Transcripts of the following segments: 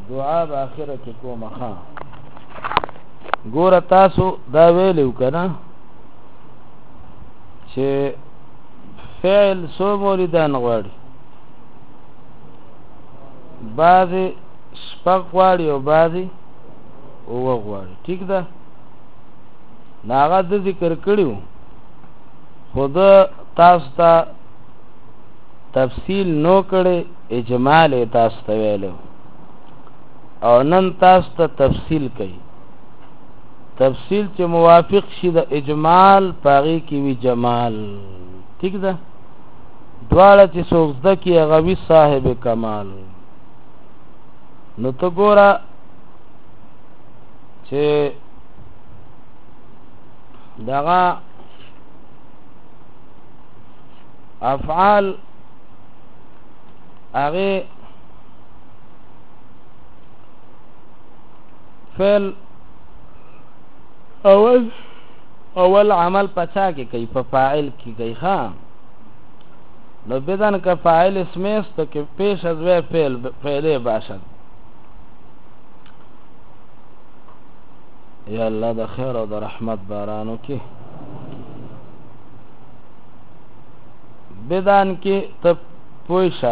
دعا به اخره کې کومه ښه ګوره تاسو دا ویلو که نه چې فعل څو موردان غواړي بعضې شپږ غواړي او بعضې اووه غواړي ټیک ده نو هغه د ذکر کړي وو خو ده تاسو ته تفصیل نو کړی اجمال یې تاسو ته ویلی او نن تاسو ته تفصیل کوي تفصیل چې موافق شي د اجمال په هغې کې وي جمال ټیک ده دواړه چې څوک زده کړي هغه وي صاحب کمال نو ته ګوره چې دغه افعال هغې فعل اول عمل پچا کې کوي په فاعل کې کوي ها نو بدن که فاعل اسم است که پیش از وی فعله باشد یا الله د خیر او د رحمت بارانو کې بدن کې ته پوښه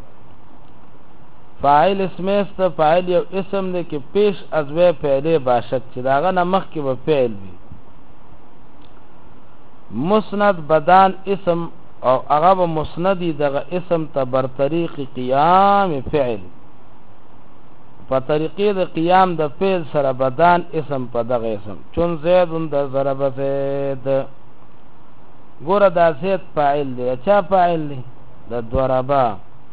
فاعل اسم است فاعل یو اسم دی که پیش از وی فعله باشد چې داغه نه مخکې به فعل وي مسند بدان اسم او هغه به مسندی دغه اسم ته بر طریق قیام فعل په طریقې د قیام د فعل سره بدان اسم په دغه اسم چون زید د ضرب زید ګوره دا زید فاعل دی چا فاعل دی د ضربا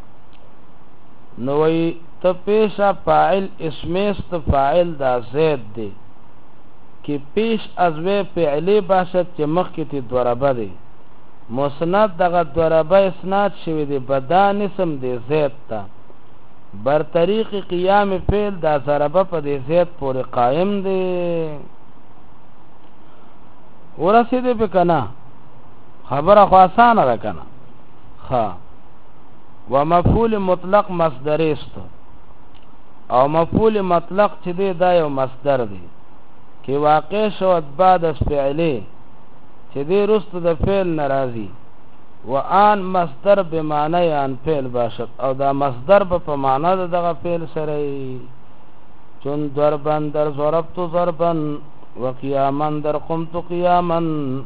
نو وی ته پیشا فاعل اسمیست فاعل دا زید دی که پیش از وی فعلی باشد چې مخکې تی ضربه دی مسند دغه ضربه اسناد شوی دی بدان اسم دی زید تا بر طریق قیام فعل دا ضربه په دی زید پورې قائم دی ورسېدې پې که نه خبره خو آسانه ده که نه ښه و مفعول مطلق مصدر است او مفعول مطلق چې دی دا یو مصدر دی که واقع شود بعد از فعلی چې دی رستو د فعل ناراضي و آن مصدر به معنی آن فعل باشد او دا مصدر په معنا د دغه فعل سره چون ضربن در ضربت ضربن و قیامن در قمت قیامن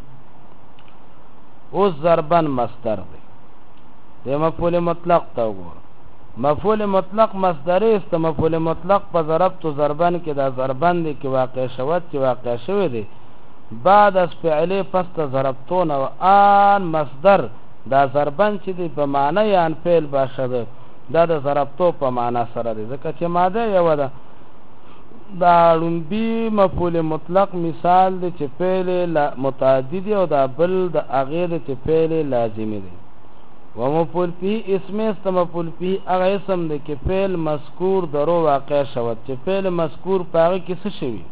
اوس ضربن مصدر دی د مفعول مطلق ته وګوره مفعول مطلق مصدر است مفعول مطلق په ضربت ضربن کې دا ضربن دی کې واقع شود چې واقع شوی دی بعد از فعلی پس ته ضربتون و آن مصدر دا ضربن چې دی په معنی آن فعل باشد دا د ضربتو په معنا سره دی ځکه چې ماده یو ده دا لومبي مفعول مطلق مثال دی چې فعل متعدی او دا بل د هغې دی چې فعل لازمي دی و مفعول به اسم است مفعول به هغه اسم دی که فعل مذکور درو واقع شود چې فعل مذکور په هغې کې څه شوي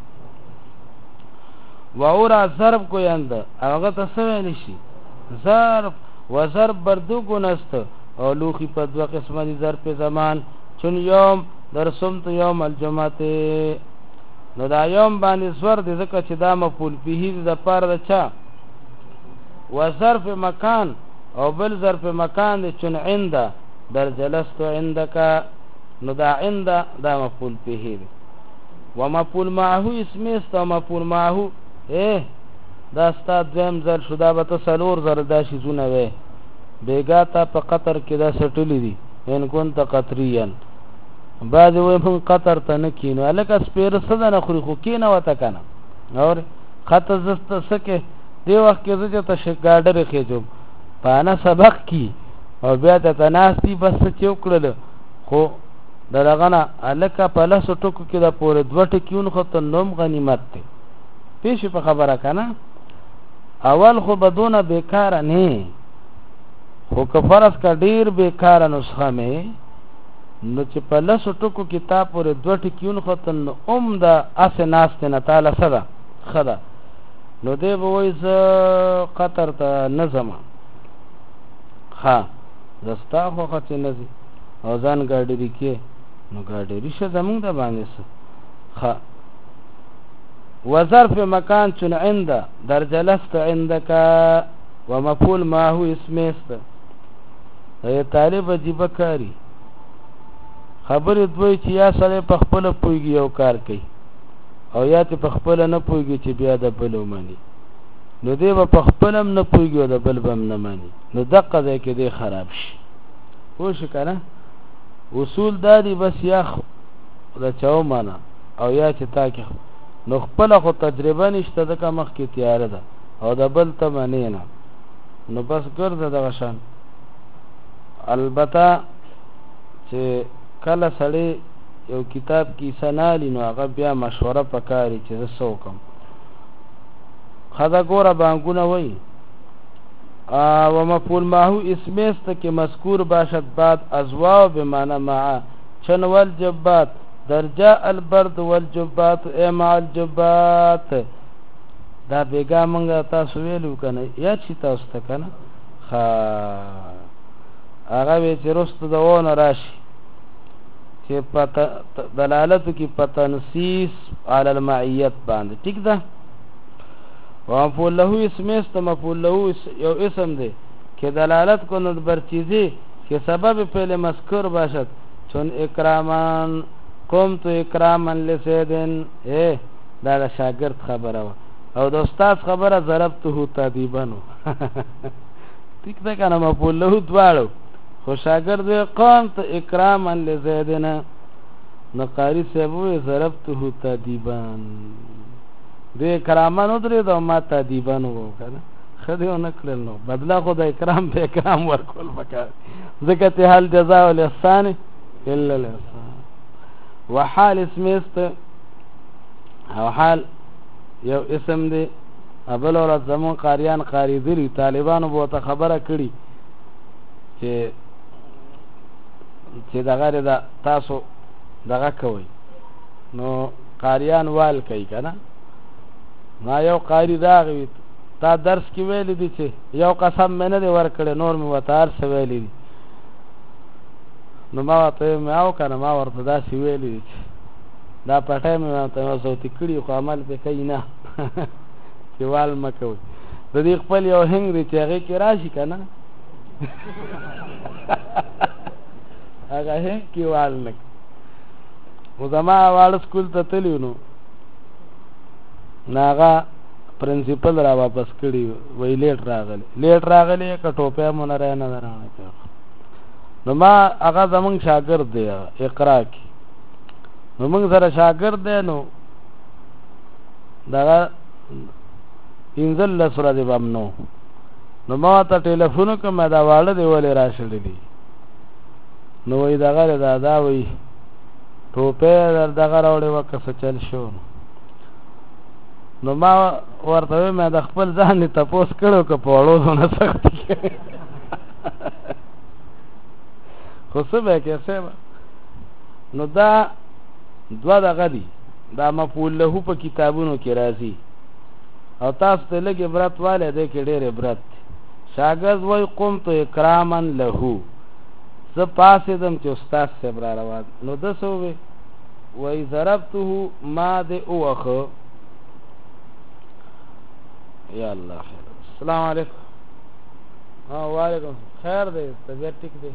و اورا ضرب گویند هغه ته څه ویلی شي ضرب و ضرب بر دو گونه است او لوخی په دوه قسمه دي ضرب زمان چون یوم درسمت یوم الجمعه نو دا یوم باندې زور دی ځکه چې دا مفعول به دی د پاره د چا و ظرف مکان او بل ظرف مکان دی چون عند در جلست عندك نو دا عند دا مفعول به دی و مفعول معه اسم است او مفعول معه دا استاد دویم زر شو دا به ته څلور زره دا شیزونه وی بیګا ته په قطر کې دا سټلی دي ان كنت قطريا بعضې وایي مونږ قطر ته نه کینو هلکه سپېره څه ده نه خوري خو کینه ورته که نه اورې خطه زه څه کې دې وخت کې زه چې ته ګاډرې خېجم په انا سبق کې او بیا ته ته ناست دي بس څه چې وکړله خو د دغه نه هلکه په لسو ټکو کې دا پورې دوه ټکي ونښته نوم غنیمت دی پیش په خبره که نه اول خو به دونه بیکاره نه خو که فرض که ډېر بیکاره نسخه مې نو چې په لسو ټکو کې تا پورې دوه ټکي ونښتل نو د هسې ناستې نه تاله څه ده ښه ده نو دی به وایي زه قطر ته نه ځم ښه زه ستا خوښه چې نه ځي او ځان ګاډري کې نو ګاډی شه زمونږ د باندې څه وظرف مکان چون عند در جلست عندك ومفعول ما هو اسم است ای طالب عجیب کاری خبر دوی چې یا سره په خپل پویږي یو کار کوي او یا ته په خپل نه پویږي چې بیا د بل ومني نو دی په خپل هم نه پویږي او د بل بم نه مانی نو دقه ځای کې دی خراب شي خو شي کنه اصول دادی بس یا د چاو معنا او یا چې تا کې نو خپل خو تجربه نشته د کا مخ کې تیار ده او د بل ته معنی نه نو بس ګرځه د غشان البته چې کله سړی یو کتاب کې سنالی نو هغه بیا مشوره پکاري چې زه وکم خدا ګوره بانګونه وای و مفعول ما هو اسم است که مذکور باشد بعد ازوا بمعنى مع چن والجبات درجاء البرد والجبات مع الجبات دا بیگا منگا تاسو ویلو کنه یا چی تاسو ته کنه هغه به چې رست دوونه راشي چې دلالت کی پتنسیس علی المعیت باندې ٹھیک ده ومفعول له اسم است مفعول له یو اسم دی که دلالت کند بر چیزی که سبب فعل مذکور باشد چون اکرامان قمت اکراما لسیدن دا شاگرد خبره او د استاد خبره ضربته تادیبا ٹھیک ده کنه مفعول له دواړو خو شاگرد قمت اکراما لزیدن نو قاری صاحب ضربته تادیبا دې کرامانو درې دا ما تادیبانو وکړه خدای نه کړل نو بدلا خو د اکرام به اکرام ورکول وکړه ځکه ته حال جزاء الاحسان الا الاحسان وحال اسم است او حال یو اسم دی ابل ورځ زمون قاریان قاری دي طالبانو به ته خبره کړي چې دغه دا تاسو دغه کوي نو قاریان وال کوي کنه ما یو قاری راغوي تا درس کې ویل دي چې یو قسم مې نه دی ورکړی نور مې وتار څه ویل دي نو ما ته مې او کنه ما ورته دا سی ویل دي دا پټه مې ته صوتي کړی خو عمل به کوي نه چې وال مکوي د دې خپل یو هنګ دی چې هغه کې راشي کنه هغه هنګ کې وال نه و زما وال سکول ته تللی نو ناغا پرنسپل را واپس کړي وی لیټ راغلی که ټوپه مونږ را نه درانه نو ما هغه زمونږ شاګرد دی اقرا کی نو موږ سره شاګرد دی نو دا انزل لسره دی بامنو نو ما ته ټلیفون کوم دا واړه دی ولې راشلې دي نو وی دا وی ټوپه دغه راوړې وکړه چل شو نو ما ورته مې د خپل ځان ته پوس کړو که په وړو نه سختي خو څه به کې نو دا دوه دغه دي دا مفعول له په کتابونو کې راځي او تاسو ته لږ عبرت واله دی کې ډېر عبرت شاګرد وای قمت اکراما له زه پاسېدم چې استاد صاحب را روان نو ده څه وی ضربته ما دې ووخه یا الله خیر السلام علیکم وعلیکم خیر دی طبیعت ٹھیک دی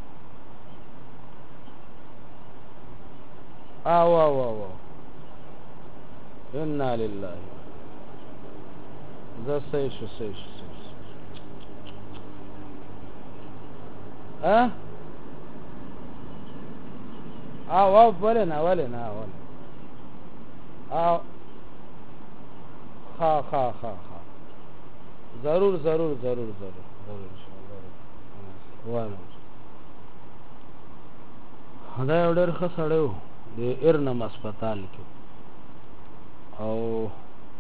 واو انا لله ذا سيش واو ولنا خا ضرور وانه دا یو ډېر ښه سړی و د ارنم هسپتال کې او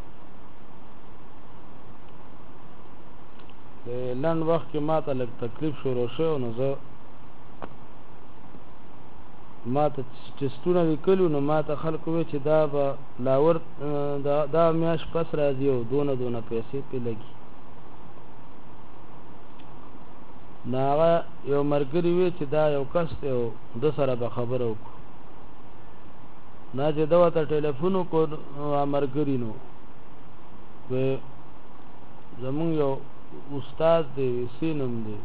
د لنډ وخت کې ما ته لږ تکلیف شروع شو نو زه ما ته ټسټونه لیکلو نو ما ته خلکو وی چې دا به لاور دا میاشت پس راځي او دونه پیسې پې لګي نو هغه یو ملګري وی چې دا یو کس دی او ده سره به خبره وکړو نه چې دا ته ټلیفون کو امرګری نو و زمون یو استاد دی سینم دی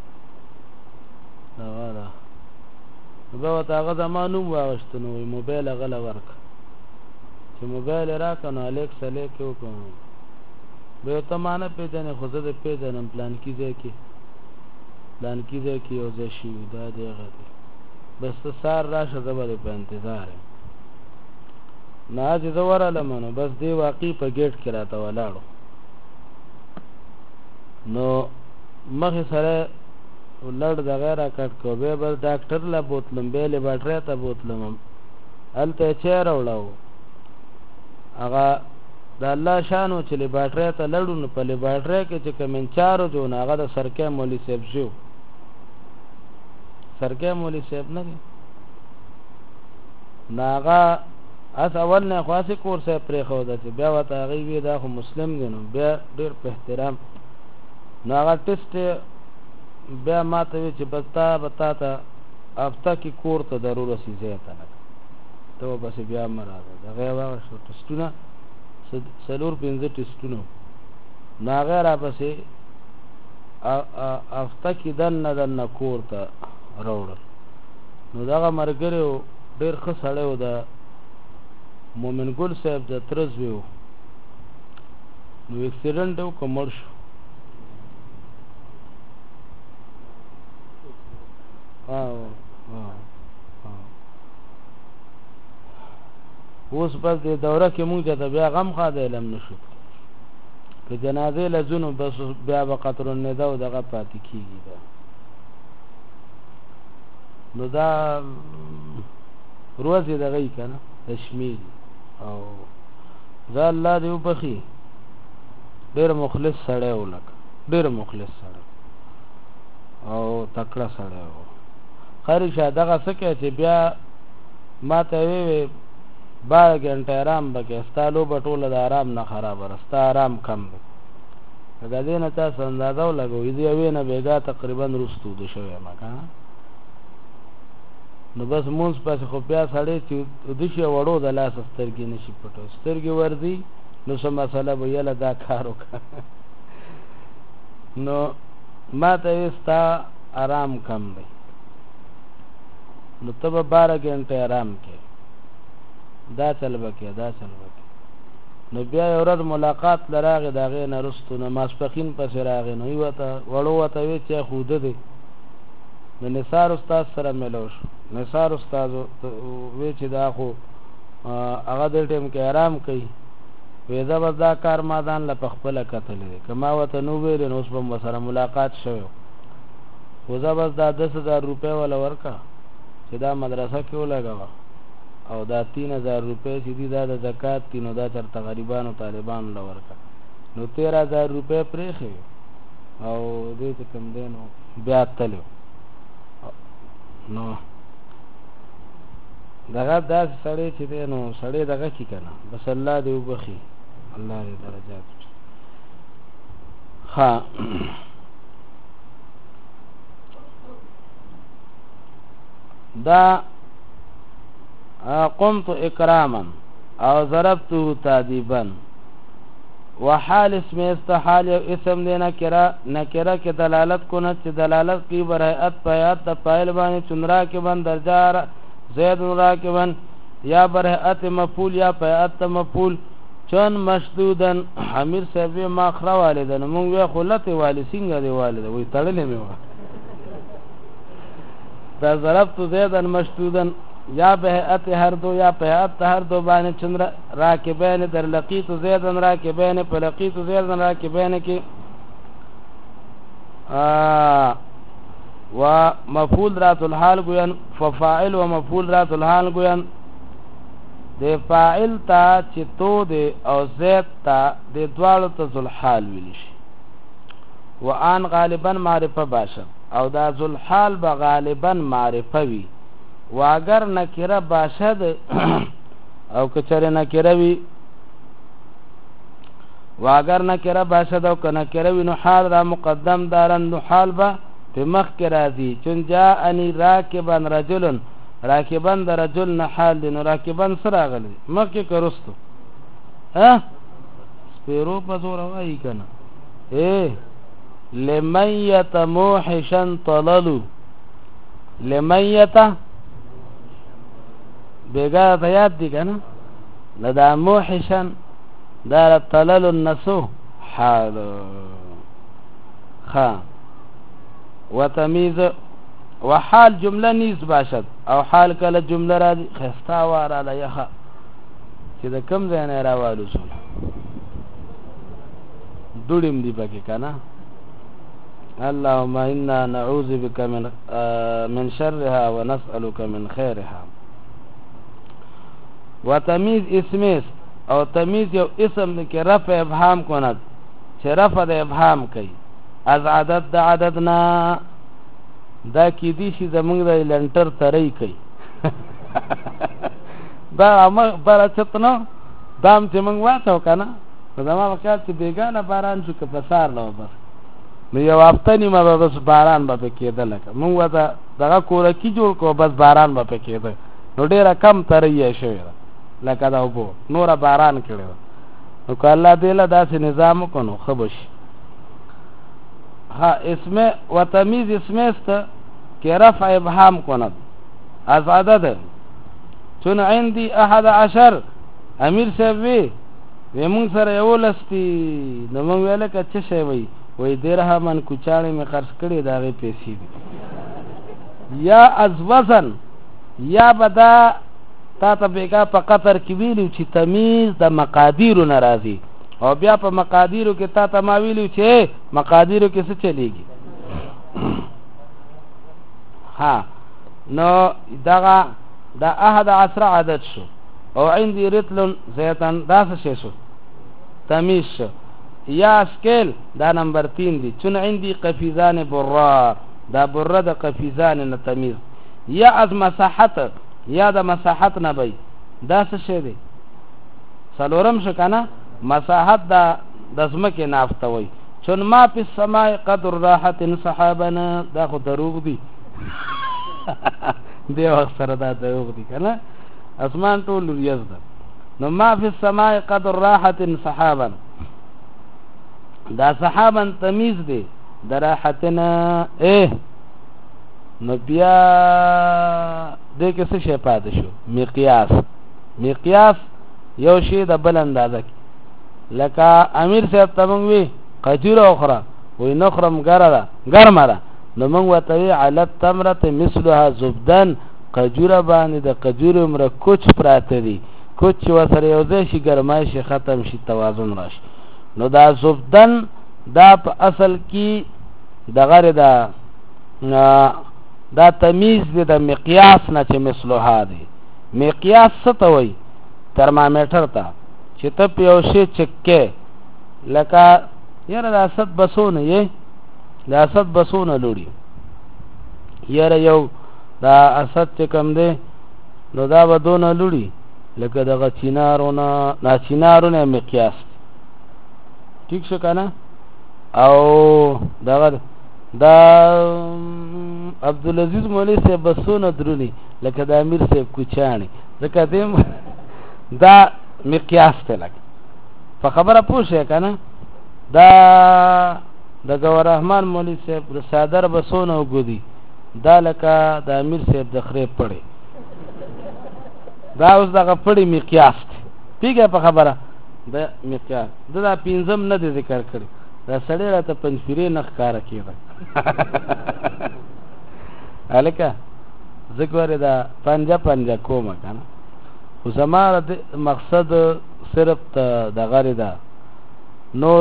دا والا نو ته هغه زمانو واغشت نو موبایل غل ورک چې موبایل راکنه الیکس الیک وکم به ته مانه پیژنې خو زه د پیژنم پلان کیږي او زه شي دا دی غته بس ته سار راشه زبر په انتظار نه چې زه ورالم نو بس دی واقعي په گیټ کې راته ولاړو نو مخې سره لړ د غیره کټ کو به بس ډاکټر لا بوتلم به لیبارټری ته بوتلم هلته چیر وړاو هغه د الله شانو چې لیبارټری ته لړو نو په لیبارټری کې چې کمنچارو جو نه هغه د سرکې مولوی صاحب شو سرکې مولوی صاحب نه ناغه اس اول نه خاصه کور صاحب پرې خو ده چې بیا وته هغه وی دا خو مسلم دی نو بیا ډېر په احترام ناغه ټیسټ بیا ماته وی چې بتا ته هفته کې کور ته ضرورت سي زیاته نه ته بس بیا مراده دغه واغ شو ټیسټونه سلور 15 ټیسټونه ناغه را پسې هفته کې دنه کور ته راوړل نو دغه مرګره ډېر ښه سړی و د مومن ګل صاحب د ترز ویو نو اکسیډنټ و کمر شو اوس بس د دوره کې مونږ ته بیا غم خاده علم نشو که جنازې لزونو بس بیا به قطر الندا او دغه پاتې کېږي دا نو دا روزې دغه یې که نه تشمیل او زه الله دې وبخي ډېر مخلص سړی و لکه ډېر مخلص سړی او تکړه سړی و خیر شه دغه څه کوي چې بیا ما ته وی 12 غنټه آرام وکړه ستا لوبه ټوله د آرام نه خرابه ده ستا آرام کم دی هغه دې نه تاسو اندازه ولګوئ دې یوې نه بېګا تقریبا وروسته وده شوی یم که نو بس مونځ پسې خو بیا سړی چې وده شي وړو د لاسه سترګې نه شي پټوی سترګې ورځي نو څه مسله به یله دا کار وکړه نو ما ته وی ستا آرام کم دی نو ته به 12 غنټې آرام کې دا چل بکې نو بیا یو ورځ ملاقات لراغې د هغې نه رستو نو ماسپښین پسې راغې نو وړو ورته وی چې خوده دی نو نثار استاد سره ملو شو نثار استاد وی چې دا خو هغه د ټیم کې آرام کوي وی زه بس دا کار ما ځان له په خپله کتلی دی که ما ورته نو ویلې نو اوس به م سره ملاقات شوی خو زه بس دا 10,000 روپۍ وله ورکړه چې دا مدرسه کې ولګوه او دا 3,000 روپۍ چې دي دا د زکات دي نو دا چېرته غریبانو طالبانو له ورکړه نو 13,000 روپۍ پرېښې او دې چې کوم دی نو بیا تلو نو دغه داسې سړی چې دی نو سړی دغه کي که نه بس الله دې وبخي الله دې درجات ښه دا قمت اکراما او ضربته تادیبا وحال اسم استحال اسم دی نکره کې دلالت کنه چې دلالت کی برایت پیات د پایل باندې چندرا کې بند درجار زید راکبن یا برایت مفعول یا پیات مفعول چون مشدودن حمیر صاحب ما خره والدن مونږ وی خلت والد څنګه دی والد وی تړلې مې و دا ضربت زیدن مشدودن یا بهئت هر دو یا بهئت هر دو باندې چندر راکبین در لقیت زیدن راکبین په لقیت زیدن راکبین کې و مفعول ذات الحال گوین ففاعل و مفعول ذات الحال گوین د فاعل تا چې تو دی او زید تا د دوالو ته ذل حال ویل شي و ان غالبا معرفه باشه او دا ذل حال به غالبا معرفه وي و اگر نکره باشد او کچره نکره وی و اگر نکره باشد او که نکره وی نو حال را مقدم دارن نو حال با په مخ کې راځي چون جاءنی راکبا رجل راکبن د رجل نه حال دی. نو راکبن سره راغلی مخکې که رستو؟ سپیرو په زوره وایي که نه. لمیت موحشن طللو، لمیت بیگا ته یاد دی که نه؟ لدا موحشن دار طلل النسو حال خا و تمیز و حال جمله نیز باشد او حال کله جمله را دی خستا وارا لیخا چې د کم ځای نه راوالو سول دوړم دی پکې که نه. اللهم انا نعوذ بك من شرها ونسألك من خيرها. و تمیز اسمیس او تمیز یو اسم دی که رفع ابهام کند چې رفع د ابهام کوي. از عدد د عددنا دا کی دی شي زمونږ د لنټر تری کوي دا بارا چتنو دام چې مونږ واچو که نه نو زما په خیال چې بېګانه باران شو که په سار نه بس نو یو هفته نیمه به بس باران به پې کېده. لکه مونږ ورته دغه کورکي جوړ کړو بس باران به پې کېده. نو ډېره کم تری یې شوې ده لکه د اوبو نوره باران کړی ده. نو که الله دې له داسې نظام وکړو نو ښه به شي. اسم و تمیز اسمست که رفع ابهام کند از عدد چون عندي 11 امیر صاحب وی مونږ سره 11 دي. نو مونږ ویل که څه شی وی درهمن کوچاړې مې خرڅ کړي د هغې پیسې دي. یا از وزن یا به دا تا ته بېګا په قطر کې ویلو چې تمیز د مقادیرو نه راځي او بیا په مقادیرو کې تا ته ما ویلو چې مقادیرو کې څه چلیږي. نو دغه دا 11 عدد شو او عندي رتل زیتن دا څه شی شو؟ تمیز شو. یا اسکیل دا نمبر 3 دی چون عندي قفیزان برا دا برا د قفیزان نه تمیز. یا از مساحت یا د مساحت نه بی دا څه شی دی؟ څلورم شو که نه؟ مساحت د ځمکې نافته وی چون ما پی السماء قدر راحت صحابنا دا خو دروغ دی دی وقت سره دا دروغ دی که نه؟ اسمان ټول ریاض ده. نو ما فی السماء قدر راحت صحابا دا صحابا تمیز دی د راحتنا. نو بیا دې کې څه شی پاتې شو؟ مقیاس. مقیاس یو شی د بل اندازه کې لکه امیر صاحب ته مونږ وی قجوره وخوره وی نه خورم ګرمه ده. نو مونږ ورته وی علی التمرة مثلها زبدن قجوره باندې د قجورې عمره کوچ پراته دي. کوچ چې ورسره یو ځای شي ګرمایش ختم شي توازن راشي. نو دا زبدن دا په اصل کې دغه دا تمیز دی د مقیاس نه چې مثلها دی. مقیاس څه ته وایي؟ ترمامیټر ته چې ته په یو شی چکې لکه یاره د اسد بسونه یې د اسد بسونه لوړي یاره یو دا اسد چې کم دی نو دا به دونه لوړي لکه دغه چینارونه مقیاس ٹھیک شو که نه؟ او دغه دا عبدالعزیز مولی صاحب بسونه درونی لکه د امیر صاحب کوچاڼي ځکه دیم دا مقیاس ته لکه په خبره پوه شئ که نه؟ دا د ګور رحمان مولی صاحب د صادر بسونه وګودي دا لکه د امیر صاحب د خرې پړې دا اوس دغه پړې مقیاس دی. پیږه په خبره د مقیاس دا پنځم نه دی ذکر کړی. دا سړی راته پنځپیرې نه ښکاره کېده هلکه زه ګورې دا پنجه کومه که نه خو زما مقصد صرف دغه ده نور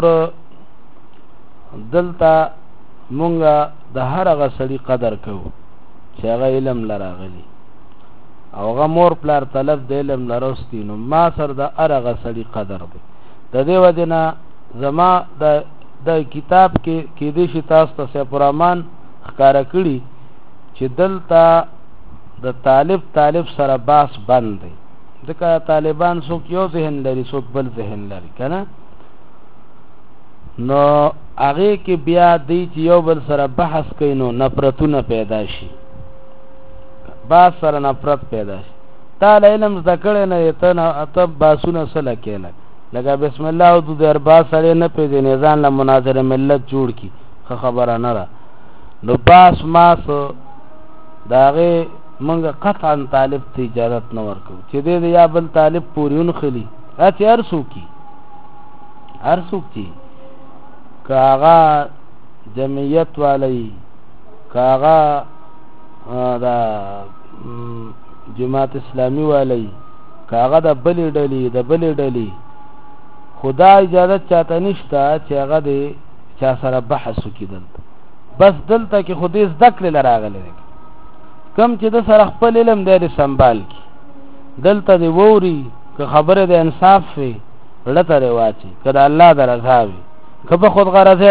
دلته مونږه د هر هغه سړي قدر کوو چې هغه علم لراغلی او هغه مور پلار طلب د علم لروستی. نو ما سره د هر هغه سړي قدر دی. د دې وجې نه زما د کتاب کې کېدای شي تاسو ته سیف الرحمن ښکاره کړي چې دلته د طالب سره باس بند دی ځکه طالبان څوک یو ذهن لري څوک بل ذهن لري که نه؟ نو هغې کې بیا دی چې یو بل سره بحث کوي نو نفرتونه پیدا شي. باس سره نفرت پیدا شي تا علم زده کړی نه ته باسونه سره کېلک لکه بسم الله او د اربا سره نه پیژنې ځان له مناظره ملت جوړ کی خبره نه ده نو باس ماس داغه منګه قطعا طالب ته اجازه نه ورکو چې دې یا بل طالب پوریون خلی اته ارسو کی کاغا جمعیت والی کاغا دا جماعت اسلامی والی کاغا د بلې ډلې خدا اجازه چاته نشته چې هغه دې چا سره بحث وکړي بس دلته کې خودي ذکر لراغله کم چې د سره خپل علم دې سنبال کی دلته دی ووري که خبره د انصاف وي لته رواچی کله الله درځه وي که په خود غرضه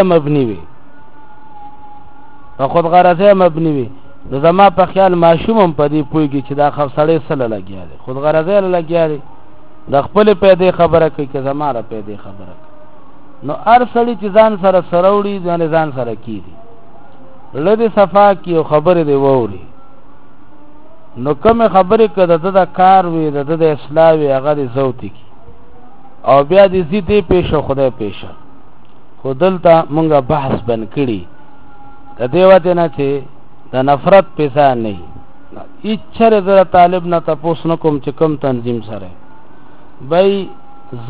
مبني وي نو زما په خیال ماشوم په دې پويږي چې دا خپل سره لګیا دي خود غرضه لګیا دي د خپل پیدا خبره کوي که زما را پیدا خبره نو هر سړی چې ځان سره سروړي ځان سره کیږي لدی صفا کی خبره دی ووري نو کوم خبره کده د کار وي د اصلاح وي هغه د زوتی کی او بیا د زیته پیښه خدای پیښه خودلته مونږه بحث بن کړي د دیوته نه چې د نفرت پیسه نه ای چره د طالب نه تاسو نه کوم چې کم تنظیم سره بای ز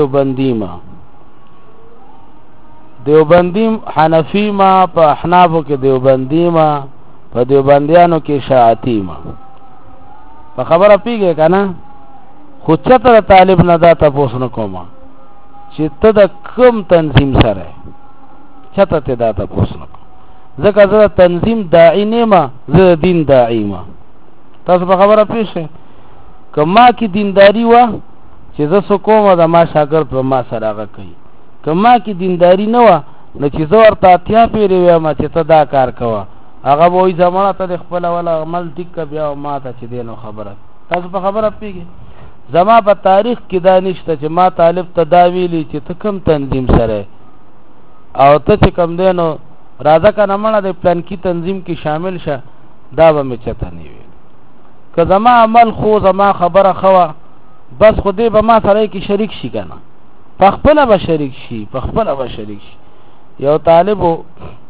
دیوبندیم حنفی ما په احنافو کې دیوبندی ما په دیوبندیانو کې شاعتی ما په خبره پیږي کنه خو چته طالب نه دا تاسو نه کوم چې ته د کوم تنظیم سره چته ته دا تاسو نه ځکه زه تنظیم داعی نه ما زه دین داعی ما تاسو په خبره پیښه کما کی دینداری وا چې زه سو کومه د ما شاګرد په ما سره هغه کوي کما کی دینداری نه وا نو چې زه ورته اتیا پیری وایم چې ته دا کار کوه هغه وای زمانه ته خپل ولا عمل ټیک بیا ما ته چې دینو خبره تاسو په خبره پیږي زما په تاریخ کې دا نشته چې ما طالب ته دا ویلي چې ته کوم تنظیم سره او ته چې کوم دینو راځه کنه مړه د پلان کې تنظیم کې شامل شه دا به مې چته نه وي که زما عمل خو زما خبره خوا بس خو دې به ما سره کې شریک شي کنه پخپله به شریک شي یو طالبو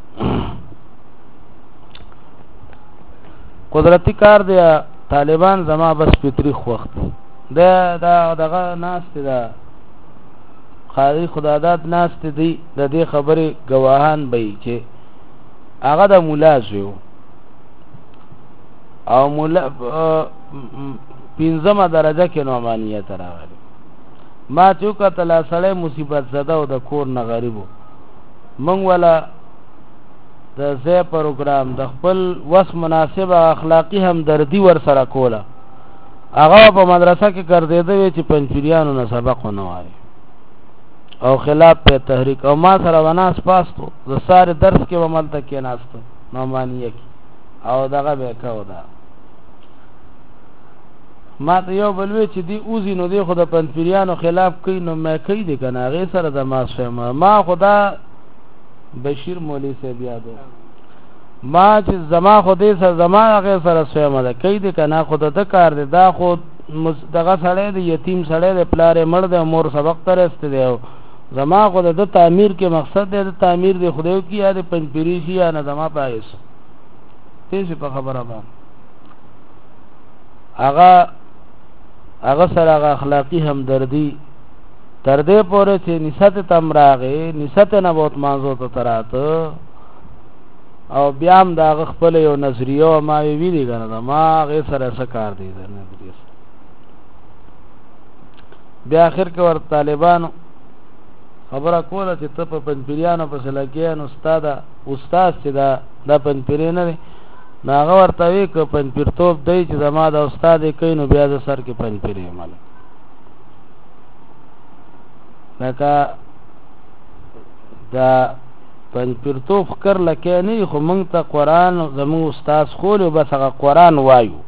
قدرتی کار دی طالبان زما بس پتریخ وخت دغه ناس دا خالي خدادات ناس دی د دې خبره گواهان به چې هغه د مولا زو او مولا پنځمه درجه کې نومانیت راغلی ما چوکا تلا سړی مصیبت زده او د کور نه غریبو مونږ ولا د زه پروګرام د خپل وس مناسب اخلاقی همدردی ور سره کوله هغه په مدرسه کې ګرځیدل چې پنځپیرانو نه سبق نه وایي او خلاف په تحریک او ما سره وناس پاستو د ساره درس کې وملته کې ناستو نومانیه کی او دغه به کاو دا ما ته یو بلوي چې دی اوزي نو دی خود پنځپیرانو خلاف کوي نو مې کوي دي کنه غي سره د ما سره ما خدا بشیر مولی سے بیادو ما چې زما خودی سره زما غیر سره سویمه ده کوي دي کنه خود د کار دی دا خود دغه سړی دی یتیم سړی دی پلار مړ دی مور سبق ترست دی زما خود د تعمیر کې مقصد دی د تعمیر دی خدای کی یاد پنځپیری شي یا نه زما پایس تیسه په خبره باندې هغه سره هغه اخلاقی همدردی تر دې پورې چې نسات تمراغه نسات نه بہت مانزو ته ترات او بیا هم دا خپل یو نظریه ما ویلي غره ما غیر سره سکار دي نظریه بیا اخر کې ور طالبانو خبره کوله چې ته په پنځپیرانو په سلاکیان استاد چې دا پنځپیر نه دی ناغه ورته وی ک پنځپیرتوب دی چې زما د استاد کینو بیا د سر کې پنځپیر مال لکه دا پنځپیرتوب فکر لکه نه خو مونږ ته قران زمو استاد خو له بس هغه قران وایو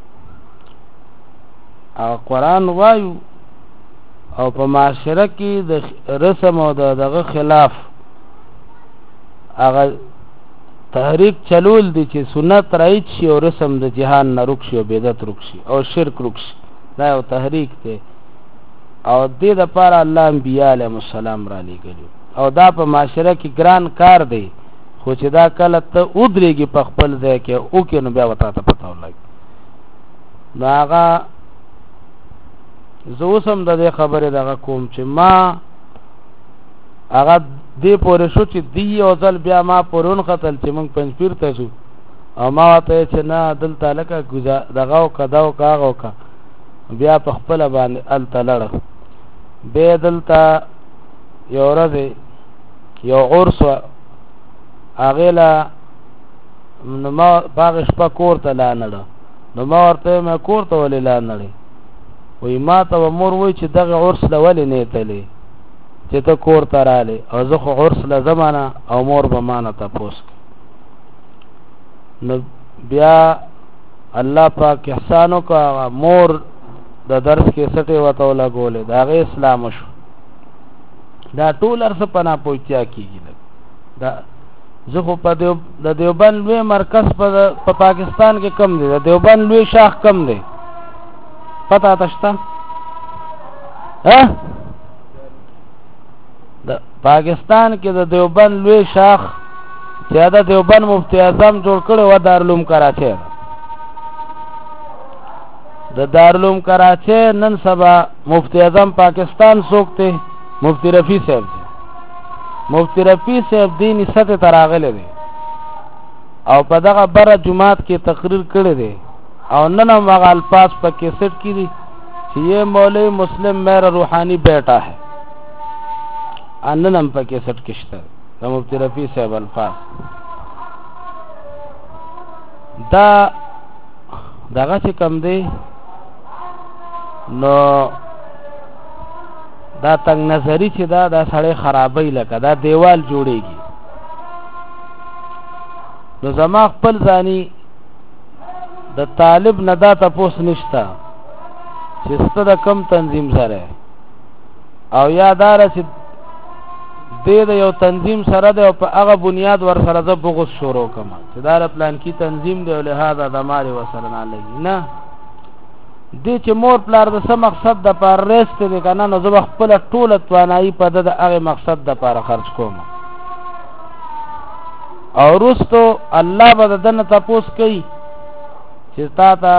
او په معاشره کې د رسم او دغه خلاف هغه تحریک چلول دي چې سنت رایج شي او رسم د جهان نه رک شي او بدعت رک شي او شرک رک شي. دا یو تحریک دی او دې دپاره الله انبیاء علیهم السلام را لېږلي او دا په معاشره کې ګران کار دی، خو چې دا کله ته ودرېږي په خپل ځای کې وکړې نو بیا به تا ته پته ولګي. نو هغه زه اوس هم د دې خبرې دغه کوم چې ما هغه دې پورې شو چې دی یو ځل بیا ما پرون قتل چې موږ پنځپیر ته شو او ما ورته چې نه دلته لکه دغه وکړه دا وکړه هغه وکړه، بیا په خپله باندې هلته لړه. بیا دلته یو ورځ یو عرس وه، هغې له نو ما په هغې شپه کور ته لا نړه. نو ما ورته ویم کور ته ولې لا نړې؟ وایي ما ته به مور وایي چې دغه عرس له ولې نه تلې چې ته کور ته رالی، او زه خو عرس له ځم نه او مور به ما نه تپوس کوي. نو بیا الله پاک احسان وکړه، مور د درس کې سټې ورته ولګولې، د هغې اسلام شو. دا ټول هر څه په ناپوهتیا کېږي. دا زه خو په د دیوبند لوی مرکز په پاکستان کې کم دی، د دیوبند لوی شاخ کم دی پته ته شته؟ د پاکستان کې د دیوبند لوی شاخ چې دا دیوبند مفتی اعظم جوړ کړی و دارالعلوم کراچۍ. د دارالعلوم کراچۍ نن سبا مفتی اعظم پاکستان څوک دی؟ مفتی رفیع صاحب دی. مفتی رفیع صاحب دینی سطح ته راغلی دی او په دغه بره جماعت کې تقریر کړی دی او نن هم هغه الفاظ په کیسټ کې دي چې یہ مولوی مسلم میرا روحانی بیٹا ہے. نن هم په کیسټ کې شته د مفتی رفیع صاحب الفاظ. دا دغه چې کم دی نو دا تنگ نظری چې دا سړی خرابی لکه دا دیوال جوړیږي. نو زما خپل ځاني د طالب نه دا تپوس نشته چې سته د کم تنظیم سره او یاداره چې دې د یو تنظیم سره دی او په هغه بنیاد ور سره زه بغض شروع کړم چې دا پلان کې تنظیم دی او لهذا د ماري وسره نه لګي. نه دې چې مور پلار د څه مقصد د پاره رست دی که نه، نو زه به خپله ټوله توانایي په د هغې مقصد د پاره خرج کوم او وروستو الله به د ده نه تپوس کوي چې تا ته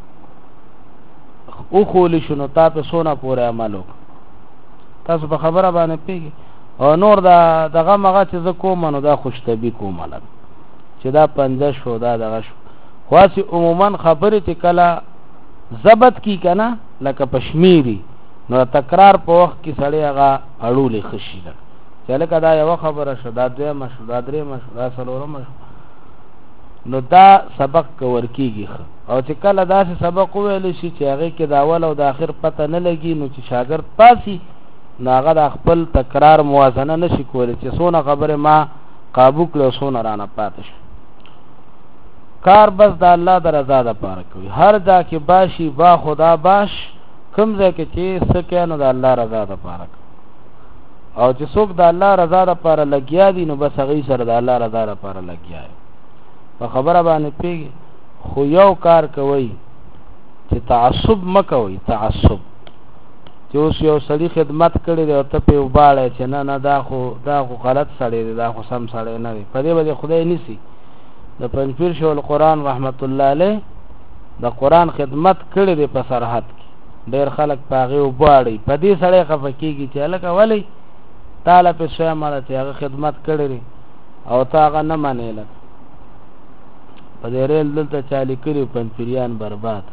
وښولی شو نو تا پې څونه پورې عمل وکړه. تاسو په خبره باندې پوهېږئ. او نور دغه مغه چې زه کوم نو دا خوشطبي کوم لږ چې دا پنځه شو دا دغه شو، خو هسې عموما خبرې چې کله ضبط کی کنه لکه پشمیری نو تکرار په وخت کې سړی هغه اړولې خشي ده چې لکه دا یو خبره شو دا دویمه شو دا درېیمه شو دا څلورمه شو، نو دا سبق کور کېږي. او چې کله داسې سبق وویلی شي چې هغې کې د اول او د آخر پته نه لګي نو چې شاګرد پاسي نو هغه د خپل تکرار موازنه نه شي کولی چې څونه خبرې ما قابو کړې او څونه رانه پاتې شو. کار بس د الله د رضا دپاره کوي. هر ځای کې باشي با خدا باش، کوم ځای کې چې څه کوي نو د الله رضا دپاره کوي. او چې څوک د الله رضا دپاره لګیا دي نو بس هغوی سره د الله رضا دپاره لګیا دی. په خبره باندې پوهېږي. خو یو کار کوئ چې تعصب مه کوئ. تعصب چې اوس یو سړي خدمت کړی دی او ته پې وباړی چې نه نه دا خو غلط سړی دی، دا خو سم سړی نه دی، په دې به خدای نیسي. د پنځپیر شیخ القرآن رحمت الله علیه د قرآن خدمت کړی دی په سرحد کې، ډېر خلک په هغې وباړي، په دې سړی خفه کېږي چې هلکه ولې تا له پې سوی مړه چې هغه خدمت کړی دی او ته هغه نه منې. لکه په دې ریل دلته چا لیکلي پنځپیریان برباد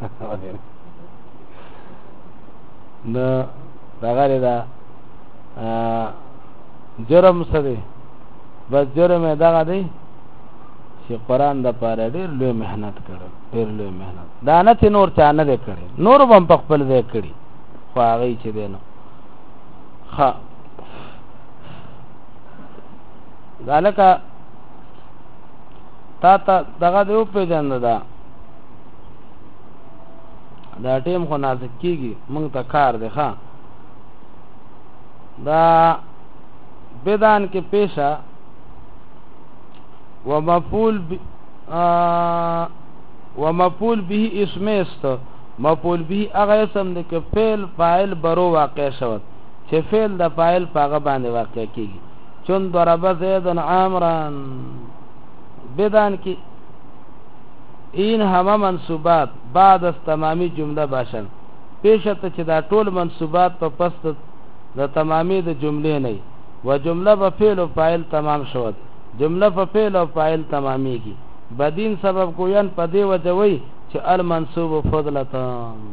نو دغه دا جرم څه دی؟ بس جرم یې دغه دی چې قرآن د پاره ډېر لوی محنت کړی، ډېر لوی محنت. دا نه چې نور چا نه دی کړی، نور به هم په خپل ځای کړي، خو هغوی چې دی نو ښه دا لکه تا ته دغه دی وپېژنده دا ټیم خو نازک کېږي، مونږ ته کار دی. ښه دا بدان کې پیشه ومفعول به اسم است مفعول به هغه اسم دی که فعل فاعل برو واقع شود چې فعل د فاعل پاغه باندې واقع کیږي چون ضرب زید عمرا بدان کی این همه منصوبات بعد از تمامی جمله باشن پیشته چې دا ټول منصوبات په پس د تمامی د جملې نه و جمله په فعل او فاعل تمام شود جمله په فعل او فاعل تمامیږي بدین سبب کوین په دی وجوي چې المنصوب فضلته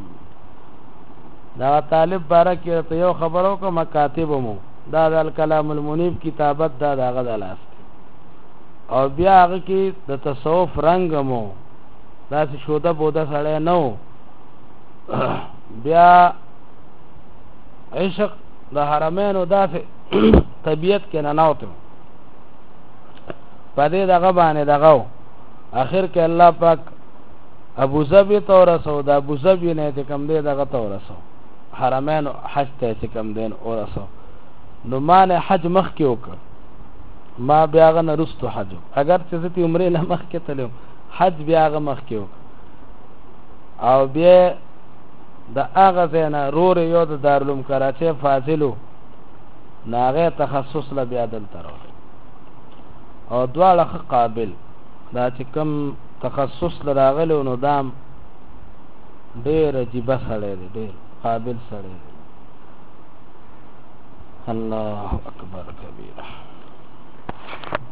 دا طالب بارکه ته یو خبرو کو مکاتب مو دا د الکلام المنیب کتابت دا دغه د لاس او بیا هغه کې د تصوف رنگ مو دا چې شوده بوده سره نو بیا عشق د حرمین او داسې طبیعت کې نه ناوته پدې دغه باندې دغه اخر کې الله پاک ابو ظبی تورسو د ابو ظبی نه ته کم دی دغه تورسو حرمین حج ته کم دین اورسو نو ما نه حج مخ کې وکړ ما بیا غ نه رستو حج اگر چې ته عمره نه مخ کې تلو حج بیا غ مخ کې وکړ او بیا د هغه زنه رور یو د دارالعلوم کراچي فاضلو ناغه تخصص ل بیا دل تر او دواړه قابل دا چې کوم تخصص لراغلو نو دام ډېر عجیب سره دی ډېر قابل سره دی الله اکبر کبیره